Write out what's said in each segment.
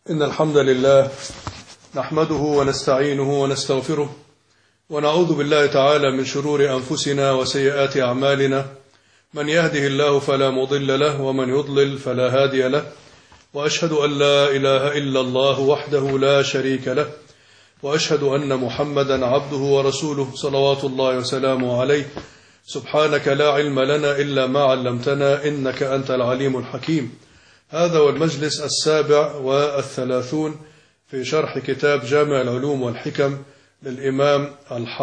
إن الحمد لله نحمده ونستعينه ونستغفره ونعوذ بالله تعالى من شرور أنفسنا وسيئات أعمالنا، من يهده الله فلا مضل له ومن يضلل فلا هادي له، وأشهد أن لا إله إلا الله وحده لا شريك له، وأشهد أن محمدا عبده ورسوله صلوات الله وسلامه عليه. سبحانك لا علم لنا إلا ما علمتنا إنك أنت العليم الحكيم. هذا هو المجلس 37 في شرح كتاب جامع العلوم والحكم للإمام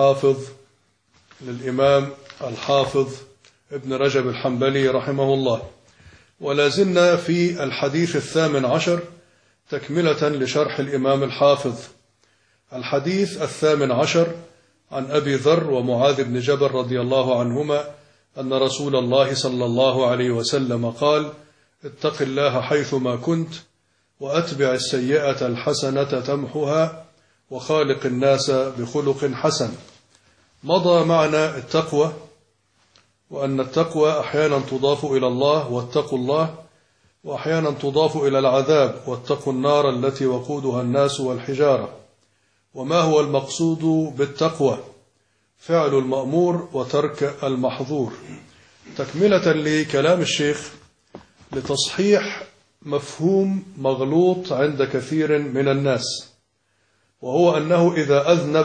الحافظ ابن رجب الحنبلي رحمه الله، ولا زلنا في الحديث 18 تكملة لشرح الإمام الحافظ. الحديث 18 عن أبي ذر ومعاذ بن جبل رضي الله عنهما أن رسول الله صلى الله عليه وسلم قال: اتق الله حيثما كنت وأتبع السيئة الحسنة تمحها وخالق الناس بخلق حسن. مضى معنا التقوى، وأن التقوى أحيانا تضاف إلى الله واتقوا الله، وأحيانا تضاف إلى العذاب واتقوا النار التي وقودها الناس والحجارة. وما هو المقصود بالتقوى؟ فعل المأمور وترك المحظور. تكملة لكلام الشيخ لتصحيح مفهوم مغلوط عند كثير من الناس، وهو أنه إذا أذنب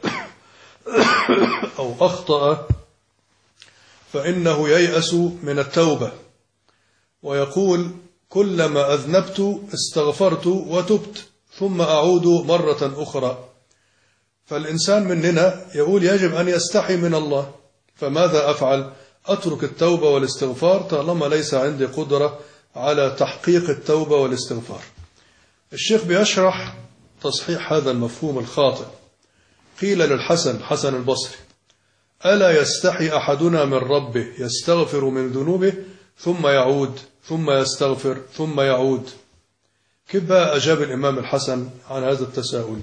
أو أخطأ فإنه ييأس من التوبة، ويقول: كلما أذنبت استغفرت وتبت ثم أعود مرة أخرى. فالإنسان مننا يقول يجب أن يستحي من الله، فماذا أفعل؟ أترك التوبة والاستغفار طالما ليس عندي قدرة على تحقيق التوبة والاستغفار. الشيخ بيشرح تصحيح هذا المفهوم الخاطئ. قيل حسن البصري: ألا يستحي أحدنا من ربه يستغفر من ذنوبه ثم يعود ثم يستغفر ثم يعود؟ كيف بقى أجاب الإمام الحسن عن هذا التساؤل؟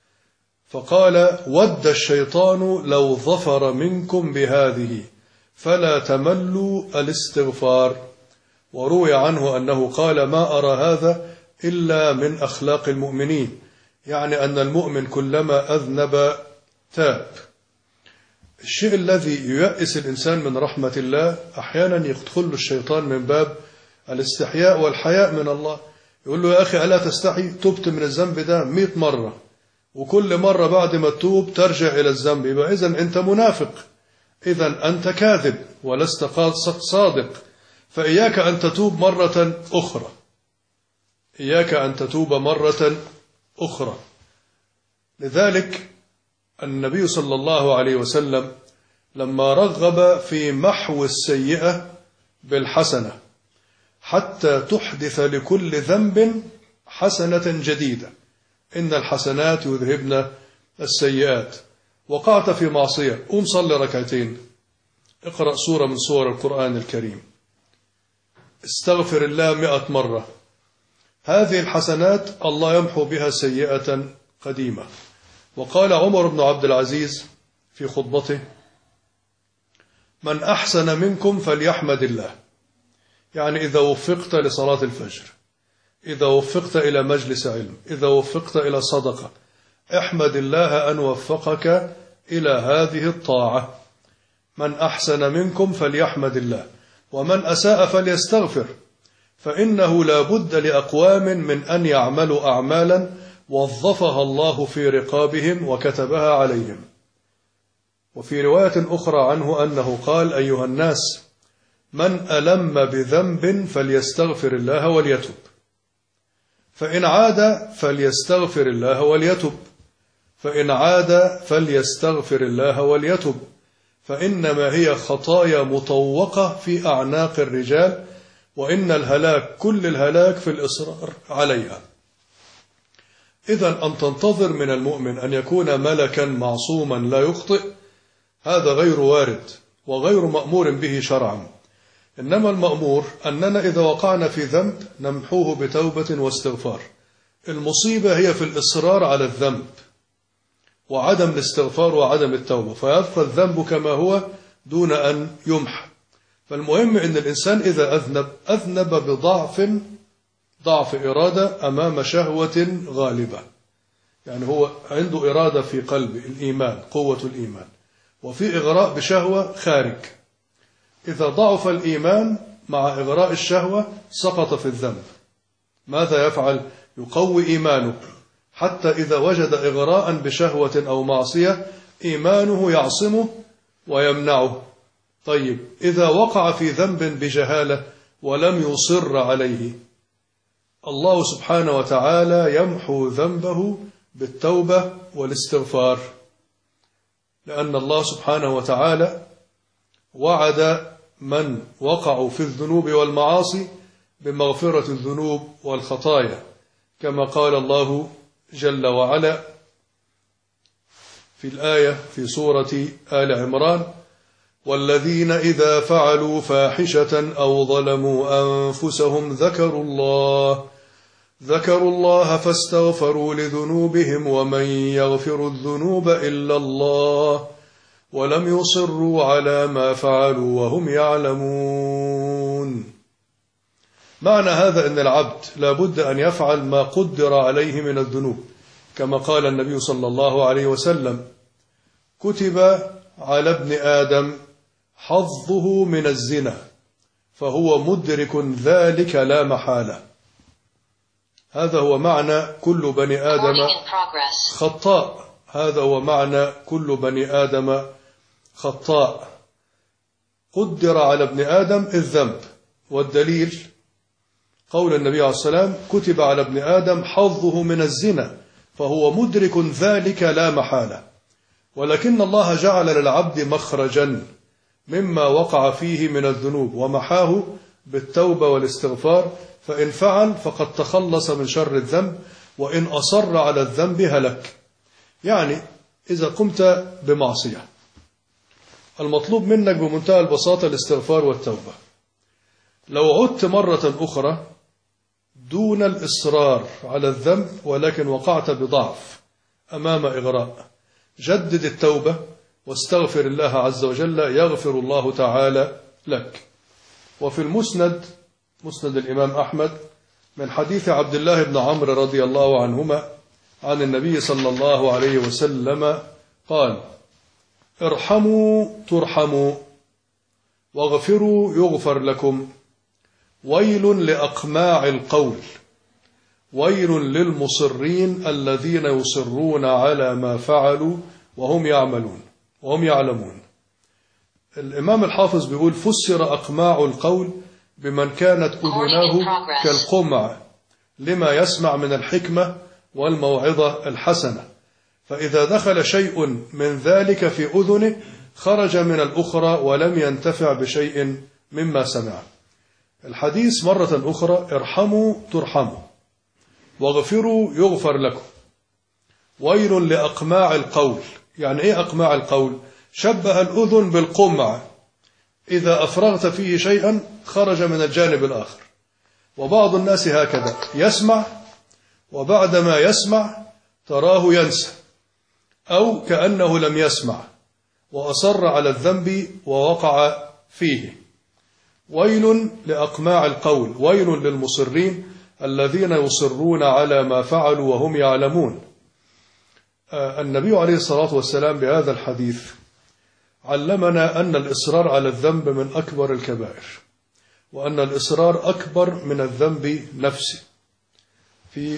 فقال: ود الشيطان لو ظفر منكم بهذه فلا تملوا الاستغفار. وروي عنه أنه قال: ما أرى هذا إلا من أخلاق المؤمنين، يعني أن المؤمن كلما أذنب تاب. الشيء الذي ييأس الإنسان من رحمة الله أحيانا يدخل الشيطان من باب الاستحياء والحياء من الله، يقول له: يا أخي ألا تستحي؟ تبت من الذنب ده 100 مرة، وكل مرة بعد ما تتوب ترجع إلى الذنب، يبقى إذن أنت منافق، إذن أنت كاذب ولست صادق، فإياك أن تتوب مرة أخرى، إياك أن تتوب مرة أخرى. لذلك النبي صلى الله عليه وسلم لما رغب في محو السيئة بالحسنة حتى تحدث لكل ذنب حسنة جديدة، إن الحسنات يذهبن السيئات. وقعت في معصية، قوم صلي ركعتين، اقرأ سورة من سور القرآن الكريم، استغفر الله 100 مرة. هذه الحسنات الله يمحو بها سيئة قديمة. وقال عمر بن عبد العزيز في خطبته: من أحسن منكم فليحمد الله. يعني إذا وفقت لصلاة الفجر، إذا وفقت إلى مجلس علم، إذا وفقت إلى صدقة، احمد الله أن وفقك إلى هذه الطاعة. من أحسن منكم فليحمد الله، ومن أساء فليستغفر، فإنه لا بد لأقوام من أن يعملوا أعمالا وظفها الله في رقابهم وكتبها عليهم. وفي رواية أخرى عنه أنه قال: أيها الناس، من ألم بذنب فليستغفر الله وليتب، فإن عاد فليستغفر الله وليتب، فإن عاد فليستغفر الله وليتب، فإنما هي خطايا مطوقة في أعناق الرجال، وإن الهلاك كل الهلاك في الإصرار عليها. إذن أن تنتظر من المؤمن أن يكون ملكا معصوما لا يخطئ، هذا غير وارد وغير مأمور به شرعا. إنما المأمور أننا إذا وقعنا في ذنب نمحوه بتوبة واستغفار. المصيبة هي في الإصرار على الذنب وعدم الاستغفار وعدم التوبة، فيبقى الذنب كما هو دون أن يمحى. فالمهم أن الإنسان إذا أذنب بضعف ضعف إرادة أمام شهوة غالبة. يعني هو عنده إرادة في قلب الإيمان، قوة الإيمان، وفي إغراء بشهوة خارج. إذا ضعف الإيمان مع إغراء الشهوة سقط في الذنب. ماذا يفعل؟ يقوي إيمانه، حتى إذا وجد إغراء بشهوة أو معصية إيمانه يعصمه ويمنعه. طيب إذا وقع في ذنب بجهالة ولم يصر عليه، الله سبحانه وتعالى يمحو ذنبه بالتوبة والاستغفار، لأن الله سبحانه وتعالى وعد من وقعوا في الذنوب والمعاصي بمغفرة الذنوب والخطايا، كما قال الله جل وعلا في الآية في سورة آل عمران: والذين إذا فعلوا فاحشة أو ظلموا أنفسهم ذكروا الله فاستغفروا لذنوبهم ومن يغفر الذنوب إلا الله ولم يصروا على ما فعلوا وهم يعلمون. معنى هذا أن العبد لا بد أن يفعل ما قدر عليه من الذنوب، كما قال النبي صلى الله عليه وسلم: كتب على ابن آدم حظه من الزنا فهو مدرك ذلك لا محالة. هذا هو معنى كل بني آدم خطاء. هذا هو معنى كل بني آدم خطاء. قدر على ابن آدم الذنب، والدليل قول النبي عليه الصلاة والسلام: كتب على ابن آدم حظه من الزنا فهو مدرك ذلك لا محالة. ولكن الله جعل للعبد مخرجا مما وقع فيه من الذنوب ومحاه بالتوبة والاستغفار، فإن فعل فقد تخلص من شر الذنب، وإن أصر على الذنب هلك. يعني إذا قمت بمعصية المطلوب منك بمنتهى البساطة الاستغفار والتوبة. لو عدت مرة أخرى دون الإصرار على الذنب ولكن وقعت بضعف أمام إغراء، جدد التوبة واستغفر الله عز وجل يغفر الله تعالى لك. وفي المسند، مسند الإمام أحمد، من حديث عبد الله بن عمرو رضي الله عنهما عن النبي صلى الله عليه وسلم قال: ارحموا ترحموا واغفروا يغفر لكم، ويل لأقماع القول، ويل للمصرين الذين يصرون على ما فعلوا وهم يعلمون. الإمام الحافظ بيقول: فسر أقماع القول بمن كانت أذناه كالقمع لما يسمع من الحكمة والموعظة الحسنة، فإذا دخل شيء من ذلك في أذنه خرج من الأخرى ولم ينتفع بشيء مما سمع. الحديث مرة أخرى: ارحموا ترحموا واغفروا يغفر لكم، ويل لأقماع القول. يعني إيه أقماع القول؟ شبه الأذن بالقمع، إذا أفرغت فيه شيئا خرج من الجانب الآخر. وبعض الناس هكذا يسمع، وبعدما يسمع تراه ينسى أو كأنه لم يسمع وأصر على الذنب ووقع فيه. ويل لأقماع القول، ويل للمصرين الذين يصرون على ما فعلوا وهم يعلمون. النبي عليه الصلاة والسلام بهذا الحديث علمنا أن الإصرار على الذنب من أكبر الكبائر، وأن الإصرار أكبر من الذنب نفسه. في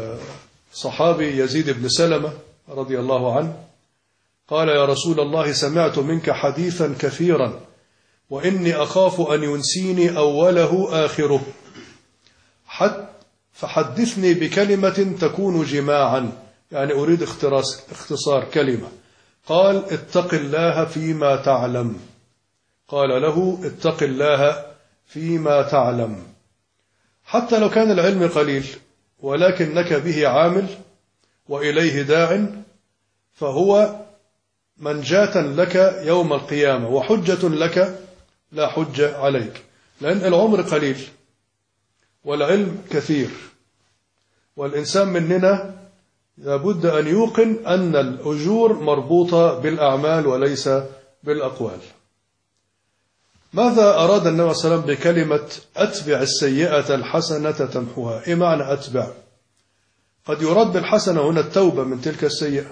صحابي يزيد بن سلمة رضي الله عنه قال: يا رسول الله، سمعت منك حديثا كثيرا وإني أخاف أن ينسيني أوله آخره، فحدثني بكلمة تكون جماعا. يعني أريد اختصار كلمة. قال: اتق الله فيما تعلم. قال له: اتق الله فيما تعلم. حتى لو كان العلم قليل ولكنك به عامل وإليه داع، فهو منجاة لك يوم القيامة وحجة لك لا حجة عليك، لأن العمر قليل والعلم كثير، والإنسان مننا لابد أن يوقن أن الأجور مربوطة بالأعمال وليس بالأقوال. ماذا أراد النبي صلى الله عليه وسلم بكلمة أتبع السيئة الحسنة تمحوها؟ إيه معنى أتبع؟ قد يراد بالحسنة هنا التوبة من تلك السيئة،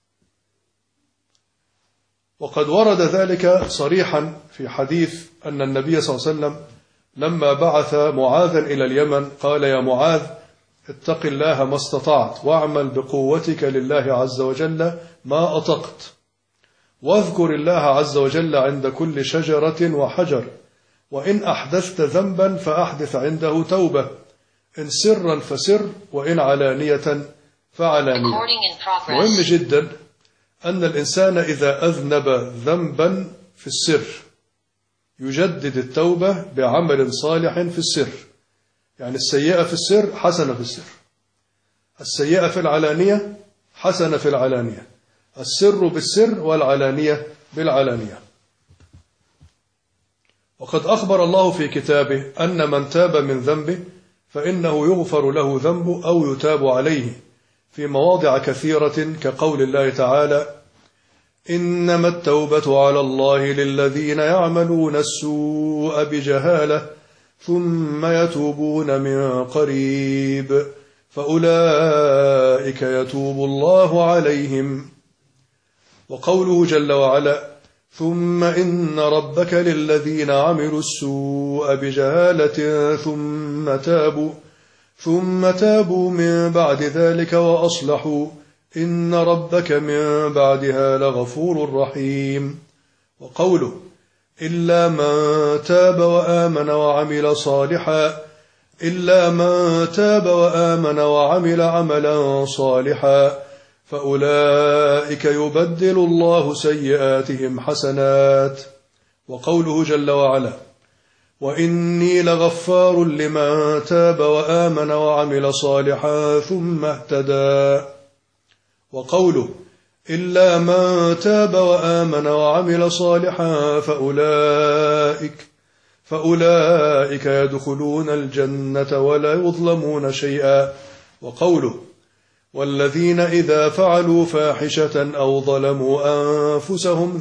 وقد ورد ذلك صريحا في حديث أن النبي صلى الله عليه وسلم لما بعث معاذا إلى اليمن قال: يا معاذ اتق الله ما استطعت واعمل بقوتك لله عز وجل ما أطقت، واذكر الله عز وجل عند كل شجرة وحجر، وإن أحدثت ذنبا فأحدث عنده توبة، إن سرا فسر وإن علانية فعلانية. مهم جدا أن الإنسان إذا أذنب ذنبا في السر يجدد التوبة بعمل صالح في السر. يعني السيئة في السر حسنة في السر، السيئة في العلانية حسنة في العلانية، السر بالسر والعلانية بالعلانية. وقد أخبر الله في كتابه أن من تاب من ذنبه فإنه يغفر له ذنبه أو يتاب عليه في مواضع كثيرة، كقول الله تعالى: إنما التوبة على الله للذين يعملون السوء بجهالة ثم يتوبون من قريب فأولئك يتوب الله عليهم. وقوله جل وعلا: ثم إن ربك للذين عملوا السوء بجهالة ثم تابوا من بعد ذلك وأصلحوا إن ربك من بعدها لغفور رحيم. وقوله: إلا من تاب وآمن وعمل عملا صالحا فأولئك يبدل الله سيئاتهم حسنات. وقوله جل وعلا: وإني لغفار لمن تاب وآمن وعمل صالحا ثم اهتدى. وقوله: إلا من تاب وآمن وعمل صالحا فأولئك يدخلون الجنة ولا يظلمون شيئا. وقوله: والذين إذا فعلوا فاحشة أو ظلموا أنفسهم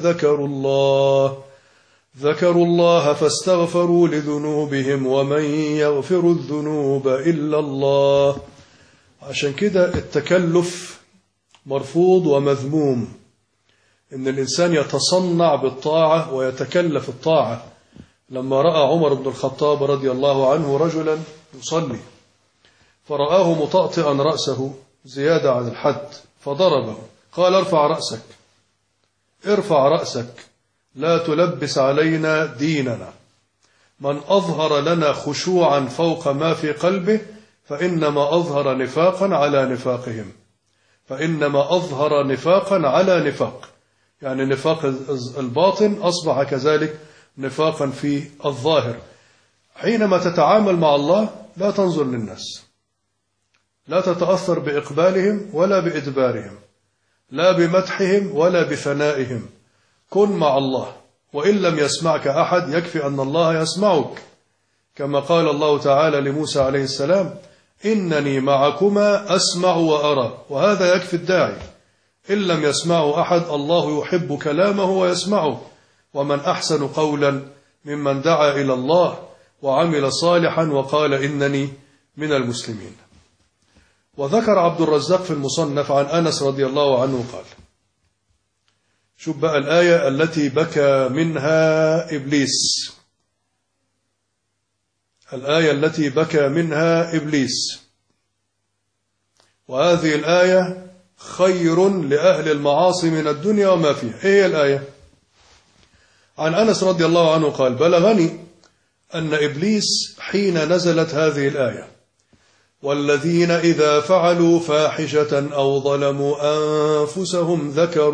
ذكروا الله فاستغفروا لذنوبهم ومن يغفر الذنوب إلا الله. عشان كده التكلف مرفوض ومذموم، إن الإنسان يتصنع بالطاعة ويتكلف الطاعة. لما رأى عمر بن الخطاب رضي الله عنه رجلا يصلي فرآه مطأطئا رأسه زيادة عن الحد فضربه، قال: ارفع رأسك لا تلبس علينا ديننا. من أظهر لنا خشوعا فوق ما في قلبه فإنما أظهر نفاقا على نفاق، يعني نفاق الباطن أصبح كذلك نفاقا في الظاهر. حينما تتعامل مع الله لا تنظر للناس، لا تتأثر بإقبالهم ولا بإدبارهم، لا بمدحهم ولا بثنائهم. كن مع الله، وإن لم يسمعك أحد يكفي أن الله يسمعك، كما قال الله تعالى لموسى عليه السلام: إنني معكما أسمع وأرى. وهذا يكفي الداعي. إن لم يسمعه أحد الله يحب كلامه ويسمعه. ومن أحسن قولا ممن دعا إلى الله وعمل صالحا وقال إنني من المسلمين. وذكر عبد الرزاق في المصنف عن أنس رضي الله عنه قال: شوف بقى الآية التي بكى منها إبليس، وهذه الآية خير لأهل المعاصي من الدنيا وما فيها. إيه الآية؟ عن أنس رضي الله عنه قال: بلغني أن إبليس حين نزلت هذه الآية: والذين إذا فعلوا فاحشة أو ظلموا أنفسهم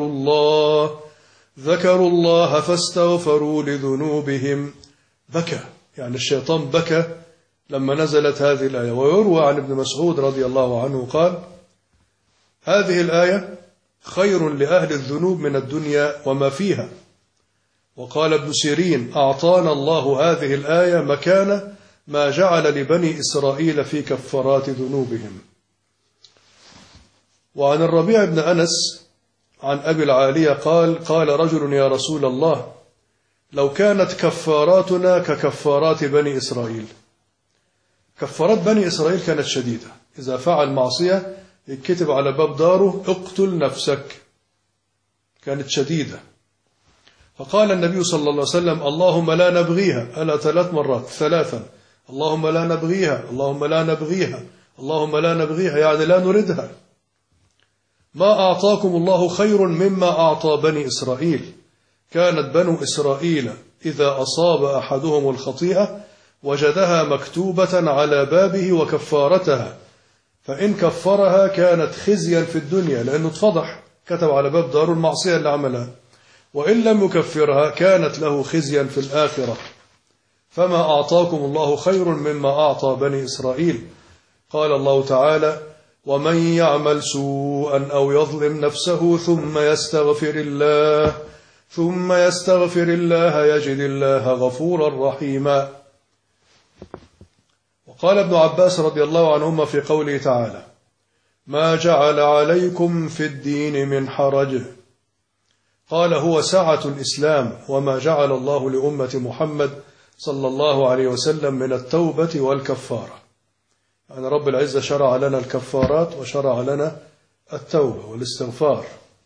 ذكروا الله فاستغفروا لذنوبهم بكى. يعني الشيطان بكى لما نزلت هذه الآية. ويروى عن ابن مسعود رضي الله عنه قال: هذه الآية خير لأهل الذنوب من الدنيا وما فيها. وقال ابن سيرين: أعطانا الله هذه الآية مكان ما جعل لبني إسرائيل في كفارات ذنوبهم. وعن الربيع بن أنس عن أبي العالية قال: قال رجل: يا رسول الله، لو كانت كفاراتنا ككفارات بني إسرائيل. كفارات بني إسرائيل كانت شديدة، إذا فعل معصية يكتب على باب داره اقتل نفسك، كانت شديدة. فقال النبي صلى الله عليه وسلم اللهم لا نبغيها، ألا 3 مرات، 3، اللهم لا نبغيها، اللهم لا نبغيها، اللهم لا نبغيها، يعني لا نردها. ما أعطاكم الله خير مما أعطى بني إسرائيل. كانت بنو إسرائيل إذا أصاب أحدهم الخطيئة وجدها مكتوبة على بابه وكفارتها، فإن كفرها كانت خزيا في الدنيا لأنه اتفضح، كتب على باب داره المعصية اللي عملها، وإن لم يكفرها كانت له خزيا في الآخرة. فما أعطاكم الله خير مما أعطى بني إسرائيل. قال الله تعالى ومن يعمل سوءا أو يظلم نفسه ثم يستغفر الله يجد الله غفورا رحيما. وقال ابن عباس رضي الله عنهما في قوله تعالى ما جعل عليكم في الدين من حرج، قال هو سعة الإسلام وما جعل الله لأمة محمد صلى الله عليه وسلم من التوبة والكفارة. يعني رب العزة شرع لنا الكفارات وشرع لنا التوبة والاستغفار.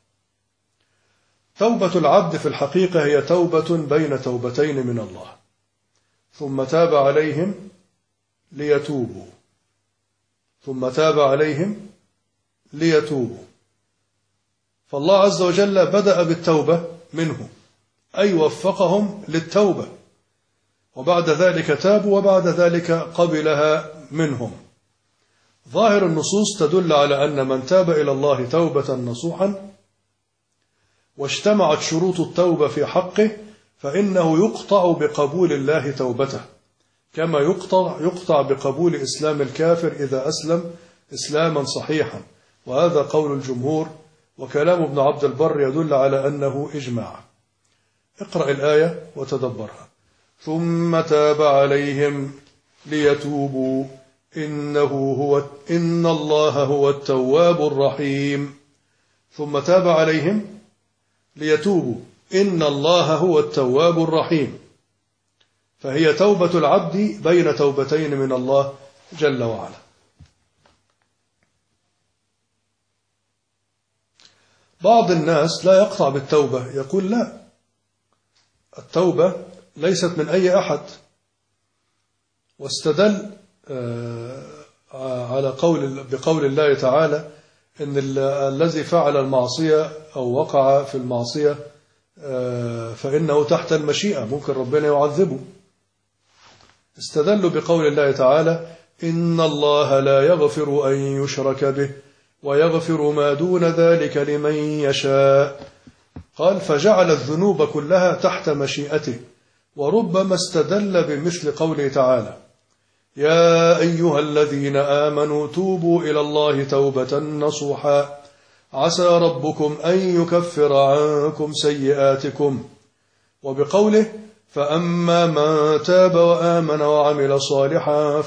توبة العبد في الحقيقة هي توبة بين توبتين من الله، ثم تاب عليهم ليتوبوا، ثم تاب عليهم ليتوبوا. فالله عز وجل بدأ بالتوبة منه، أي وفقهم للتوبة، وبعد ذلك تابوا، وبعد ذلك قبلها منهم. ظاهر النصوص تدل على أن من تاب إلى الله توبة نصوحا واجتمعت شروط التوبة في حقه فإنه يقطع بقبول الله توبته، كما يقطع بقبول إسلام الكافر إذا أسلم إسلاما صحيحا، وهذا قول الجمهور، وكلام ابن عبد البر يدل على أنه إجماع. اقرأ الآية وتدبرها. ثم تاب عليهم ليتوبوا إن الله هو التواب الرحيم. ثم تاب عليهم ليتوبوا إن الله هو التواب الرحيم، فهي توبة العبد بين توبتين من الله جل وعلا. بعض الناس لا يقطع بالتوبة، يقول لا، التوبة ليست من أي أحد، واستدل بقول الله تعالى إن الذي فعل المعصية أو وقع في المعصية فإنه تحت المشيئة، ممكن ربنا يعذبه. استدلوا بقول الله تعالى إن الله لا يغفر أن يشرك به ويغفر ما دون ذلك لمن يشاء. قال فجعل الذنوب كلها تحت مشيئته. وربما استدل بمثل قوله تعالى يا أيها الذين آمنوا توبوا إلى الله توبة نصوحا عسى ربكم أن يكفر عنكم سيئاتكم، وبقوله فأما من تاب وآمن وعمل صالحا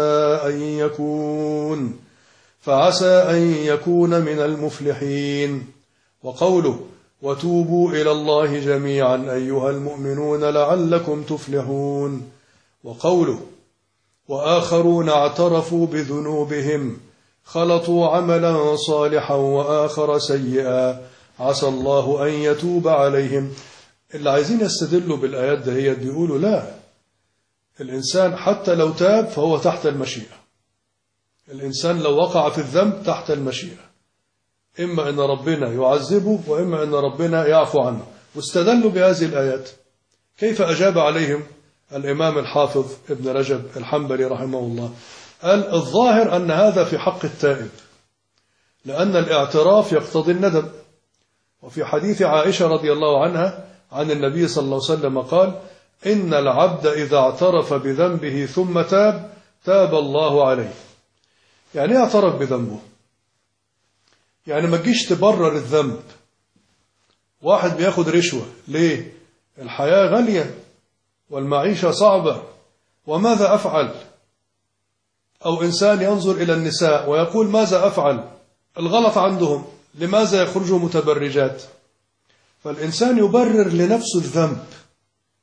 فعسى أن يكون من المفلحين. وقوله وتوبوا إلى الله جميعا أيها المؤمنون لعلكم تفلحون. وقوله وآخرون اعترفوا بذنوبهم خلطوا عملا صالحا وآخر سيئا عسى الله أن يتوب عليهم. اللي عايزين يستدلوا بالآيات دهيت بيقولوا لا، الإنسان حتى لو تاب فهو تحت المشيئة، الإنسان لو وقع في الذنب تحت المشيئة، إما أن ربنا يعذبه وإما أن ربنا يعفو عنه. واستدلوا بهذه الآيات. كيف أجاب عليهم الإمام الحافظ ابن رجب الحنبلي رحمه الله؟ قال الظاهر أن هذا في حق التائب، لأن الاعتراف يقتضي الندم. وفي حديث عائشة رضي الله عنها عن النبي صلى الله عليه وسلم قال إن العبد إذا اعترف بذنبه ثم تاب الله عليه. يعني ايه اعترف بذنبه؟ يعني ما تجيش تبرر الذنب. واحد بياخد رشوة ليه؟ الحياة غالية والمعيشة صعبة وماذا أفعل؟ أو إنسان ينظر إلى النساء ويقول ماذا أفعل؟ الغلط عندهم، لماذا يخرجوا متبرجات؟ فالإنسان يبرر لنفسه الذنب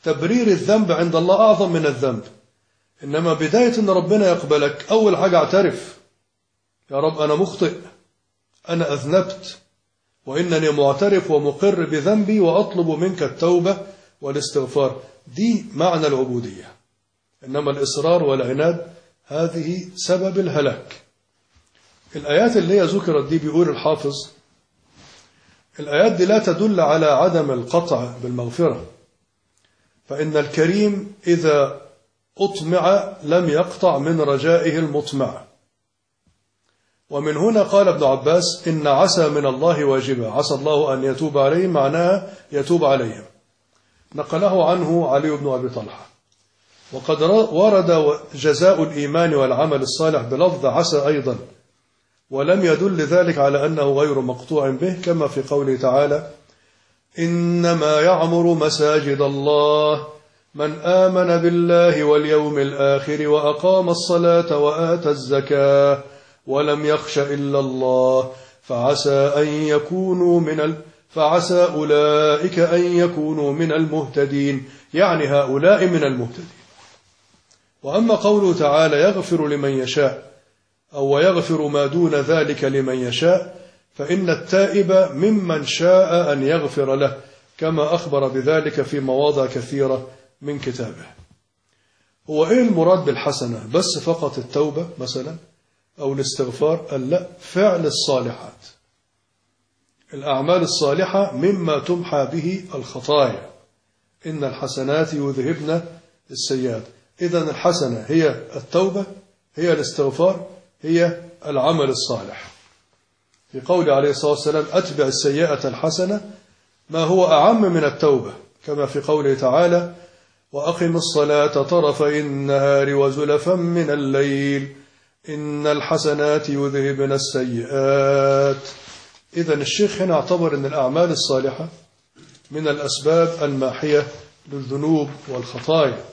تبرير الذنب عند الله أعظم من الذنب. إنما بداية أن ربنا يقبلك أول حاجة اعترف: يا رب أنا مخطئ، أنا أذنبت، وإنني معترف ومقر بذنبي وأطلب منك التوبة والاستغفار. دي معنى العبودية. إنما الإصرار والعناد هذه سبب الهلاك. الآيات اللي هي ذكرت دي بيقول الحافظ الآيات دي لا تدل على عدم القطع بالمغفرة، فإن الكريم إذا أطمع لم يقطع من رجائه المطمع. ومن هنا قال ابن عباس: إن عسى من الله واجبا، عسى الله أن يتوب عليهم، معناها يتوب عليهم. نقله عنه علي بن أبي طلحة. وقد ورد جزاء الإيمان والعمل الصالح بلفظ عسى أيضا، ولم يدل ذلك على أنه غير مقطوع به، كما في قوله تعالى: إنما يعمر مساجد الله من آمن بالله واليوم الآخر وأقام الصلاة وآتى الزكاة ولم يخش إلا الله فعسى أولئك أن يكونوا من المهتدين، يعني هؤلاء من المهتدين. وأما قوله تعالى: يغفر لمن يشاء أو يغفر ما دون ذلك لمن يشاء، فإن التائب ممن شاء أن يغفر له، كما أخبر بذلك في مواضع كثيرة من كتابه. هو إيه المراد بالحسنة؟ بس فقط التوبة مثلا أو الاستغفار؟ قال لا، فعل الصالحات. الأعمال الصالحة مما تمحى به الخطايا. إن الحسنات يذهبن السيئات. إذن الحسنة هي التوبة، هي الاستغفار، هي العمل الصالح. في قول عليه الصلاة والسلام: أتبع السيئة الحسنة، ما هو أعم من التوبة، كما في قوله تعالى: وأقم الصلاة طرفي النهار وزلفا من الليل إن الحسنات يذهبن السيئات. إذن الشيخ هنا اعتبر أن الأعمال الصالحة من الأسباب الماحية للذنوب والخطايا.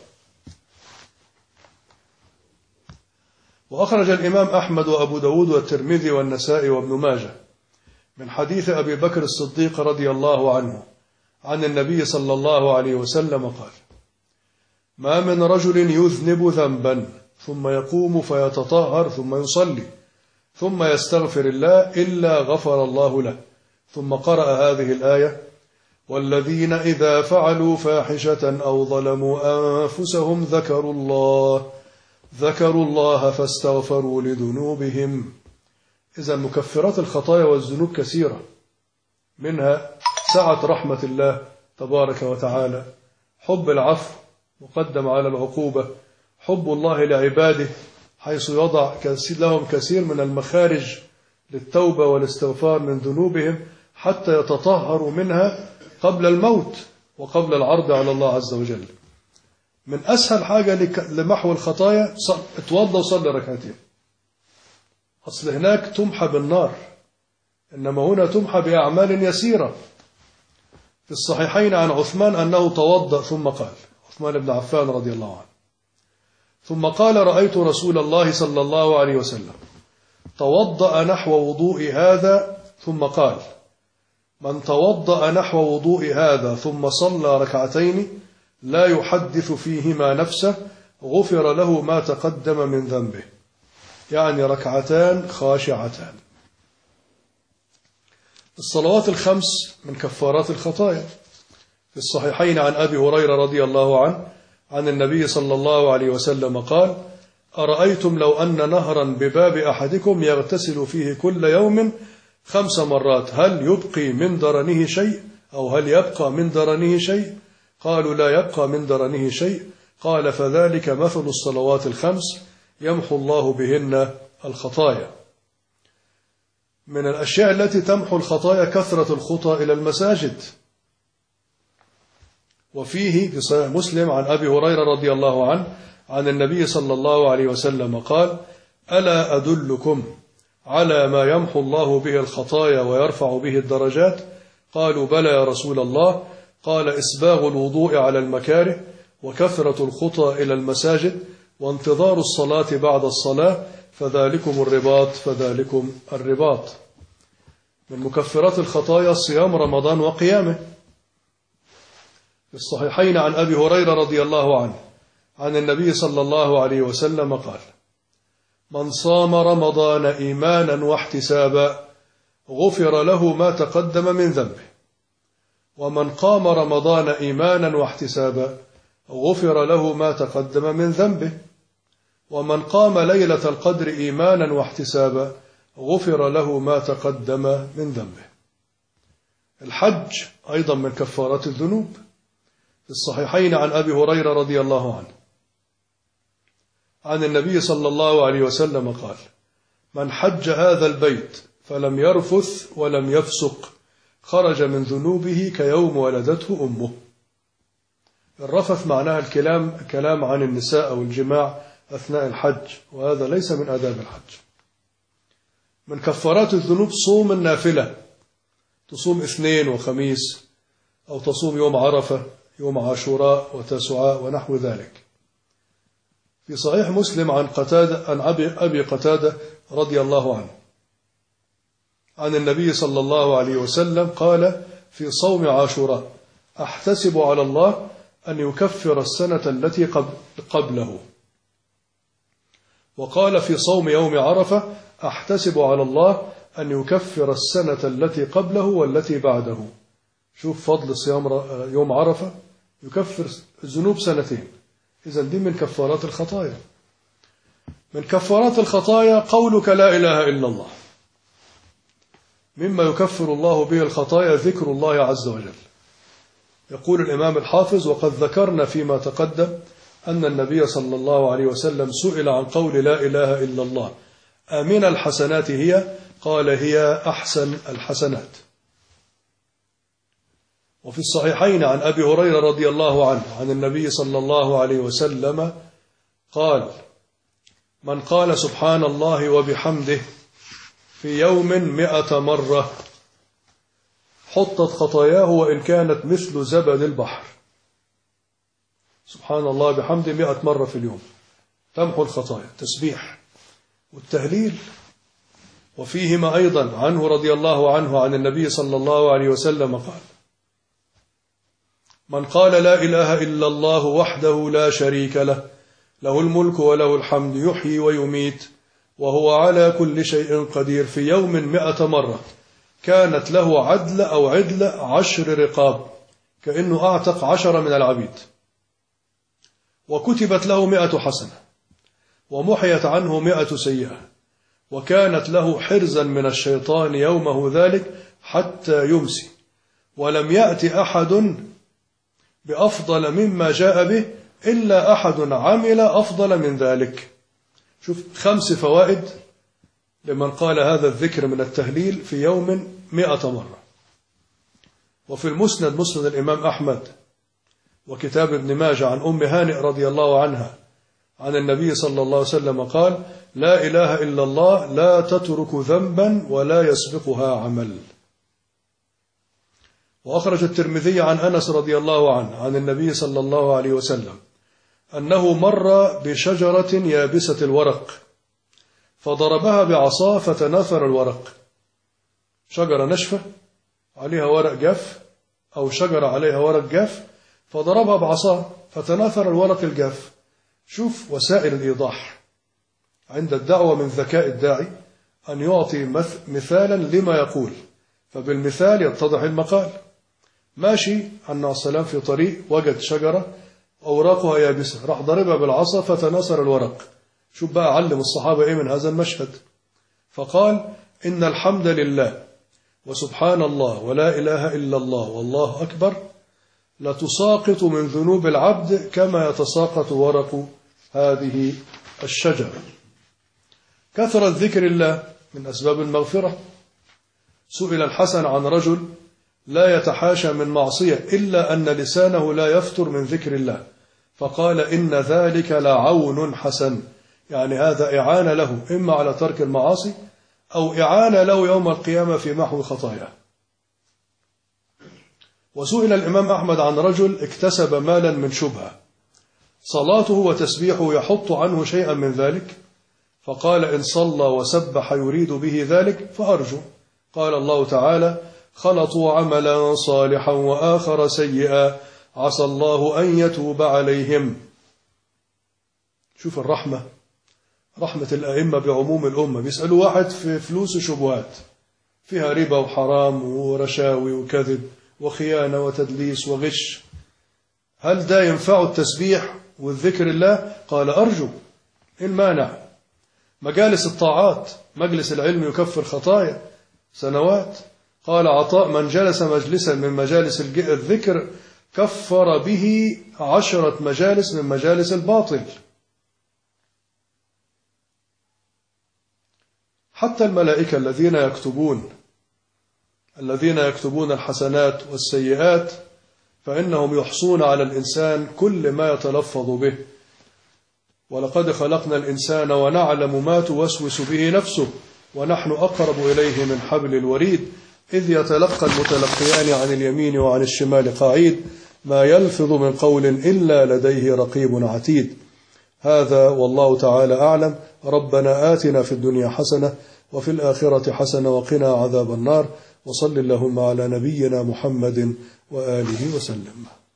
وأخرج الإمام أحمد وأبو داود والترمذي والنسائي وابن ماجه من حديث أبي بكر الصديق رضي الله عنه عن النبي صلى الله عليه وسلم قال: ما من رجل يذنب ذنبا ثم يقوم فيتطهر ثم يصلي ثم يستغفر الله إلا غفر الله له. ثم قرأ هذه الآية: والذين إذا فعلوا فاحشة أو ظلموا أنفسهم ذكروا الله فاستغفروا لذنوبهم. إذا مكفرات الخطايا والذنوب كثيرة، منها سعة رحمة الله تبارك وتعالى، حب العفو مقدم على العقوبة، حب الله لعباده حيث يضع لهم كثير من المخارج للتوبة والاستغفار من ذنوبهم حتى يتطهروا منها قبل الموت وقبل العرض على الله عز وجل. من أسهل حاجة لمحو الخطايا: اتوضى وصلي ركعتين. أصل هناك تمحى بالنار، إنما هنا تمحى بأعمال يسيرة. في الصحيحين عن عثمان أنه توضأ ثم قال، عثمان بن عفان رضي الله عنه، ثم قال: رأيت رسول الله صلى الله عليه وسلم توضأ نحو وضوء هذا، ثم قال: من توضأ نحو وضوء هذا ثم صلى ركعتين لا يحدث فيهما نفسه غفر له ما تقدم من ذنبه، يعني ركعتان خاشعتان. الصلوات الخمس من كفارات الخطايا. في الصحيحين عن أبي هريرة رضي الله عنه عن النبي صلى الله عليه وسلم قال: أرأيتم لو أن نهرا بباب أحدكم يغتسل فيه كل يوم 5 مرات هل يبقي من درنه شيء أو هل يبقى من درنه شيء؟ قالوا: لا يبقى من درنه شيء. قال: فذلك مثل الصلوات الخمس يمحو الله بهن الخطايا. من الأشياء التي تمحو الخطايا كثرة الخطى إلى المساجد. وفيه في صحيح مسلم عن أبي هريرة رضي الله عنه عن النبي صلى الله عليه وسلم قال: ألا أدلكم على ما يمحو الله به الخطايا ويرفع به الدرجات؟ قالوا: بلى يا رسول الله. قال: إسباغ الوضوء على المكاره، وكثرة الخطى إلى المساجد، وانتظار الصلاة بعد الصلاة، فذلكم الرباط. من مكفرات الخطايا صيام رمضان وقيامه. في الصحيحين عن أبي هريرة رضي الله عنه عن النبي صلى الله عليه وسلم قال: من صام رمضان إيمانا واحتسابا غفر له ما تقدم من ذنبه، ومن قام رمضان إيمانا واحتسابا غفر له ما تقدم من ذنبه، ومن قام ليلة القدر إيمانا واحتسابا غفر له ما تقدم من ذنبه. الحج أيضا من كفارات الذنوب. في الصحيحين عن أبي هريرة رضي الله عنه عن النبي صلى الله عليه وسلم قال: من حج هذا البيت فلم يرفث ولم يفسق خرج من ذنوبه كيوم ولدته أمه. الرفث معناها الكلام عن النساء أو الجماع أثناء الحج، وهذا ليس من آداب الحج. من كفارات الذنوب صوم النافلة، تصوم اثنين وخميس، أو تصوم يوم عرفة، يوم عاشوراء وتسعاء ونحو ذلك. في صحيح مسلم عن أبي قتادة رضي الله عنه عن النبي صلى الله عليه وسلم قال في صوم عاشوراء: أحتسب على الله أن يكفر السنة التي قبله. وقال في صوم يوم عرفة: أحتسب على الله أن يكفر السنة التي قبله والتي بعده. شوف فضل صيام يوم عرفة، يكفر الذنوب سنتين. إذن دي من كفارات الخطايا. من كفارات الخطايا قولك لا إله إلا الله. مما يكفر الله به الخطايا ذكر الله عز وجل. يقول الإمام الحافظ: وقد ذكرنا فيما تقدم أن النبي صلى الله عليه وسلم سئل عن قول لا إله إلا الله أمن الحسنات هي؟ قال: هي أحسن الحسنات. وفي الصحيحين عن أبي هريرة رضي الله عنه عن النبي صلى الله عليه وسلم قال: من قال سبحان الله وبحمده في يوم 100 مرة حطت خطاياه وإن كانت مثل زبد البحر. سبحان الله بحمده 100 مرة في اليوم تمحو الخطايا. تسبيح والتهليل. وفيهما أيضا عنه رضي الله عنه عن النبي صلى الله عليه وسلم قال: من قال لا إله إلا الله وحده لا شريك له له الملك وله الحمد يحيي ويميت وهو على كل شيء قدير في يوم 100 مرة كانت له عدل أو عدل 10 رقاب، كأنه أعتق 10 من العبيد، وكتبت له 100 حسنة ومحيت عنه 100 سيئة، وكانت له حرزا من الشيطان يومه ذلك حتى يمسي، ولم يأتي أحد بأفضل مما جاء به إلا أحد عمل أفضل من ذلك. شوف 5 فوائد لمن قال هذا الذكر من التهليل في يوم 100 مرة. وفي المسند، مسند الإمام أحمد وكتاب ابن ماجه عن أم هانئ رضي الله عنها عن النبي صلى الله عليه وسلم قال: لا إله إلا الله لا تترك ذنبا ولا يسبقها عمل. وأخرج الترمذي عن أنس رضي الله عنه عن النبي صلى الله عليه وسلم أنه مر بشجرة يابسة الورق فضربها بعصاه فتناثر الورق. شجرة نشفة عليها ورق جاف، أو شجرة عليها ورق جاف فضربها بعصاه فتناثر الورق الجاف. شوف وسائل الإيضاح عند الدعوة من ذكاء الداعي أن يعطي مثالا لما يقول، فبالمثال يتضح المقال. ماشي عن السلام في طريق وجد شجرة أوراقها يابسة، راح ضربها بالعصا فتناثر الورق. شوف بقى علم الصحابة إيه من هذا المشهد. فقال: إن الحمد لله وسبحان الله ولا إله إلا الله والله أكبر لتساقط من ذنوب العبد كما يتساقط ورق هذه الشجرة. كثرة ذكر الله من أسباب المغفرة. سئل الحسن عن رجل لا يتحاشى من معصية إلا أن لسانه لا يفتر من ذكر الله، فقال: إن ذلك لعون حسن، يعني هذا إعانة له إما على ترك المعاصي أو إعانة له يوم القيامة في محو خطاياه. وسئل الإمام أحمد عن رجل اكتسب مالا من شبهة، صلاته وتسبيحه يحط عنه شيئا من ذلك، فقال: إن صلى وسبح يريد به ذلك فأرجو. قال الله تعالى: خلطوا عملا صالحا وآخر سيئا عسى الله أن يتوب عليهم. شوف الرحمة، رحمة الأئمة بعموم الأمة. بيسألوا واحد في فلوس شبهات فيها ربا وحرام ورشاوي وكذب وخيانة وتدليس وغش، هل ده ينفع التسبيح والذكر الله؟ قال أرجو المانع. مجالس الطاعات، مجلس العلم يكفر خطايا سنوات. قال عطاء من جلس مجلسا من مجالس الذكر كفر به 10 مجالس من مجالس الباطل. حتى الملائكة الذين يكتبون الحسنات والسيئات فإنهم يحصون على الإنسان كل ما يتلفظ به. ولقد خلقنا الإنسان ونعلم ما توسوس به نفسه ونحن أقرب إليه من حبل الوريد إذ يتلقى المتلقيان عن اليمين وعن الشمال قعيد ما يلفظ من قول إلا لديه رقيب عتيد. هذا والله تعالى أعلم. ربنا آتنا في الدنيا حسنة وفي الآخرة حسنة وقنا عذاب النار. وصل اللهم على نبينا محمد وآله وسلم.